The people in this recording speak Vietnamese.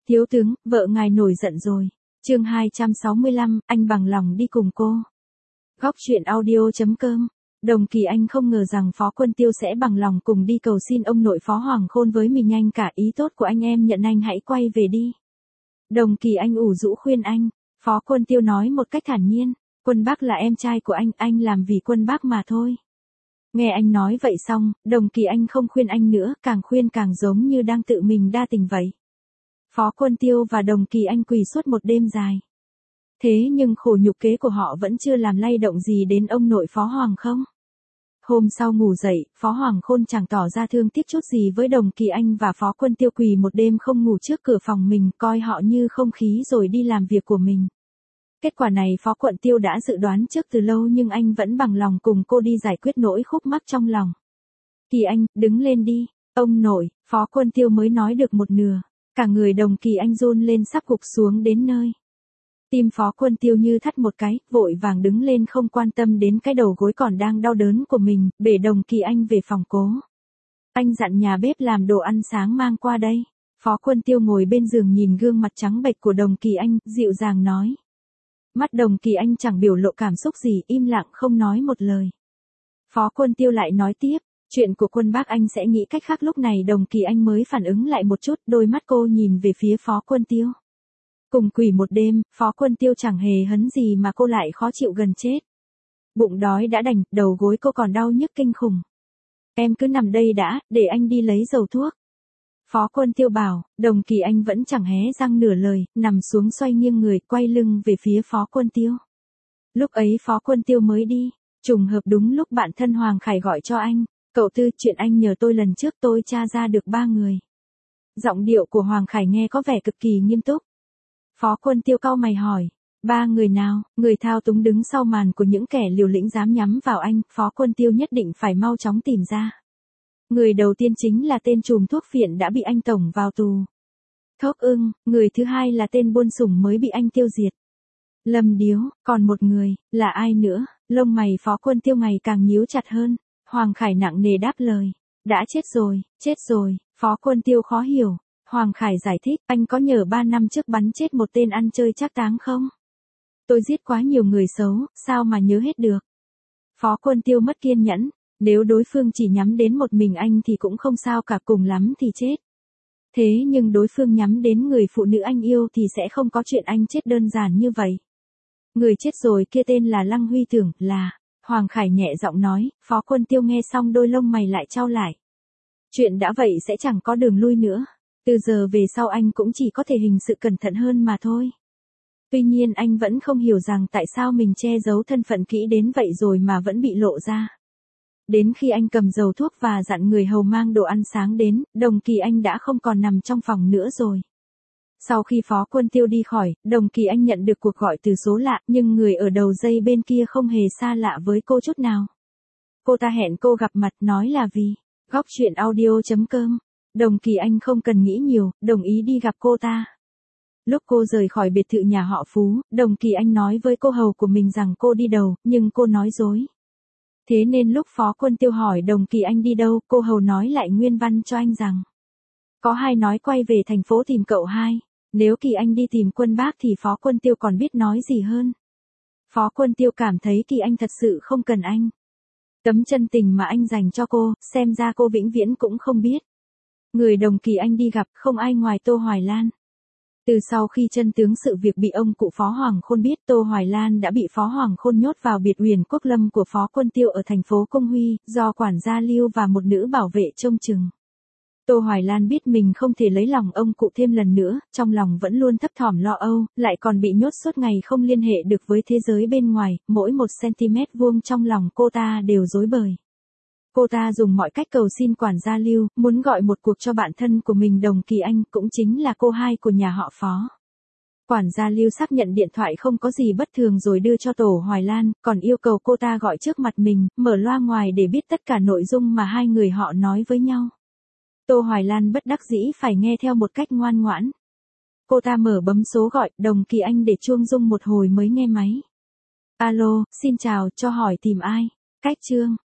Thiếu tướng, vợ ngài nổi giận rồi. Chương 265, anh bằng lòng đi cùng cô. Góc truyện audio.com. Đồng Kỳ Anh không ngờ rằng Phó Quân Tiêu sẽ bằng lòng cùng đi cầu xin ông nội Phó Hoàng Khôn với mình, nhanh cả ý tốt của anh em nhận anh hãy quay về đi. Đồng Kỳ Anh ủ rũ khuyên anh. Phó Quân Tiêu nói một cách thản nhiên, Quân Bác là em trai của anh làm vì Quân Bác mà thôi. Nghe anh nói vậy xong, Đồng Kỳ Anh không khuyên anh nữa, càng khuyên càng giống như đang tự mình đa tình vậy. Phó Quân Tiêu và Đồng Kỳ Anh quỳ suốt một đêm dài. Thế nhưng khổ nhục kế của họ vẫn chưa làm lay động gì đến ông nội Phó Hoàng không. Hôm sau ngủ dậy, Phó Hoàng Khôn chẳng tỏ ra thương tiếc chút gì với Đồng Kỳ Anh và Phó Quân Tiêu, quỳ một đêm không ngủ trước cửa phòng mình, coi họ như không khí rồi đi làm việc của mình. Kết quả này Phó Quân Tiêu đã dự đoán trước từ lâu, nhưng anh vẫn bằng lòng cùng cô đi giải quyết nỗi khúc mắc trong lòng. Kỳ Anh, đứng lên đi. Ông nội. Phó Quân Tiêu mới nói được một nửa. Cả người Đồng Kỳ Anh run lên sắp gục xuống đến nơi. Tim Phó Quân Tiêu như thắt một cái, vội vàng đứng lên không quan tâm đến cái đầu gối còn đang đau đớn của mình, bể Đồng Kỳ Anh về phòng cố. Anh dặn nhà bếp làm đồ ăn sáng mang qua đây. Phó Quân Tiêu ngồi bên giường nhìn gương mặt trắng bệch của Đồng Kỳ Anh, dịu dàng nói. Mắt Đồng Kỳ Anh chẳng biểu lộ cảm xúc gì, im lặng không nói một lời. Phó Quân Tiêu lại nói tiếp, chuyện của Quân Bác anh sẽ nghĩ cách khác. Lúc này Đồng Kỳ Anh mới phản ứng lại một chút, đôi mắt cô nhìn về phía Phó Quân Tiêu. Cùng quỳ một đêm, Phó Quân Tiêu chẳng hề hấn gì mà cô lại khó chịu gần chết. Bụng đói đã đành, đầu gối cô còn đau nhức kinh khủng. Em cứ nằm đây đã, để anh đi lấy dầu thuốc. Phó Quân Tiêu bảo. Đồng Kỳ Anh vẫn chẳng hé răng nửa lời, nằm xuống xoay nghiêng người, quay lưng về phía Phó Quân Tiêu. Lúc ấy Phó Quân Tiêu mới đi, trùng hợp đúng lúc bạn thân Hoàng Khải gọi cho anh. Cậu Tư, chuyện anh nhờ tôi lần trước tôi tra ra được 3 người. Giọng điệu của Hoàng Khải nghe có vẻ cực kỳ nghiêm túc. Phó Quân Tiêu cau mày hỏi, 3 người nào? Người thao túng đứng sau màn của những kẻ liều lĩnh dám nhắm vào anh, Phó Quân Tiêu nhất định phải mau chóng tìm ra. Người đầu tiên chính là tên trùm thuốc phiện đã bị anh tổng vào tù. Thốc Ưng, người thứ hai là tên buôn sủng mới bị anh tiêu diệt. Lâm Điếu, còn một người, là ai nữa? Lông mày Phó Quân Tiêu ngày càng nhíu chặt hơn. Hoàng Khải nặng nề đáp lời, đã chết rồi, Phó Quân Tiêu khó hiểu. Hoàng Khải giải thích, anh có nhờ 3 năm trước bắn chết một tên ăn chơi trác táng không? Tôi giết quá nhiều người xấu, sao mà nhớ hết được? Phó Quân Tiêu mất kiên nhẫn, nếu đối phương chỉ nhắm đến một mình anh thì cũng không sao cả, cùng lắm thì chết. Thế nhưng đối phương nhắm đến người phụ nữ anh yêu thì sẽ không có chuyện anh chết đơn giản như vậy. Người chết rồi kia tên là Lăng Huy Tưởng, là... Hoàng Khải nhẹ giọng nói. Phó Quân Tiêu nghe xong đôi lông mày lại chau lại. Chuyện đã vậy sẽ chẳng có đường lui nữa. Từ giờ về sau anh cũng chỉ có thể hình sự cẩn thận hơn mà thôi. Tuy nhiên anh vẫn không hiểu rằng tại sao mình che giấu thân phận kỹ đến vậy rồi mà vẫn bị lộ ra. Đến khi anh cầm dầu thuốc và dặn người hầu mang đồ ăn sáng đến, Đồng Kỳ Anh đã không còn nằm trong phòng nữa rồi. Sau khi Phó Quân Tiêu đi khỏi, Đồng Kỳ Anh nhận được cuộc gọi từ số lạ, nhưng người ở đầu dây bên kia không hề xa lạ với cô chút nào. Cô ta hẹn cô gặp mặt, nói là vì Góc truyện audio.com. Đồng Kỳ Anh không cần nghĩ nhiều, đồng ý đi gặp cô ta. Lúc cô rời khỏi biệt thự nhà họ Phú, Đồng Kỳ Anh nói với cô hầu của mình rằng cô đi đầu, nhưng cô nói dối. Thế nên lúc Phó Quân Tiêu hỏi Đồng Kỳ Anh đi đâu, cô hầu nói lại nguyên văn cho anh rằng có hai nói quay về thành phố tìm cậu hai. Nếu Kỳ Anh đi tìm Quân Bác thì Phó Quân Tiêu còn biết nói gì hơn. Phó Quân Tiêu cảm thấy Kỳ Anh thật sự không cần anh. Tấm chân tình mà anh dành cho cô, xem ra cô vĩnh viễn cũng không biết. Người Đồng Kỳ Anh đi gặp không ai ngoài Tô Hoài Lan. Từ sau khi chân tướng sự việc bị ông cụ Phó Hoàng Khôn biết, Tô Hoài Lan đã bị Phó Hoàng Khôn nhốt vào biệt Huyền Quốc Lâm của Phó Quân Tiêu ở thành phố Công Huy, do quản gia Lưu và một nữ bảo vệ trông chừng. Tô Hoài Lan biết mình không thể lấy lòng ông cụ thêm lần nữa, trong lòng vẫn luôn thấp thỏm lo âu, lại còn bị nhốt suốt ngày không liên hệ được với thế giới bên ngoài, mỗi 1 cm² trong lòng cô ta đều rối bời. Cô ta dùng mọi cách cầu xin quản gia Lưu, muốn gọi một cuộc cho bạn thân của mình Đồng Kỳ Anh, cũng chính là cô hai của nhà họ Phó. Quản gia Lưu xác nhận điện thoại không có gì bất thường rồi đưa cho Tô Hoài Lan, còn yêu cầu cô ta gọi trước mặt mình, mở loa ngoài để biết tất cả nội dung mà hai người họ nói với nhau. Tô Hoài Lan bất đắc dĩ phải nghe theo một cách ngoan ngoãn. Cô ta mở bấm số gọi Đồng Kỳ Anh để chuông rung một hồi mới nghe máy. Alo, xin chào, cho hỏi tìm ai? Cách Trương.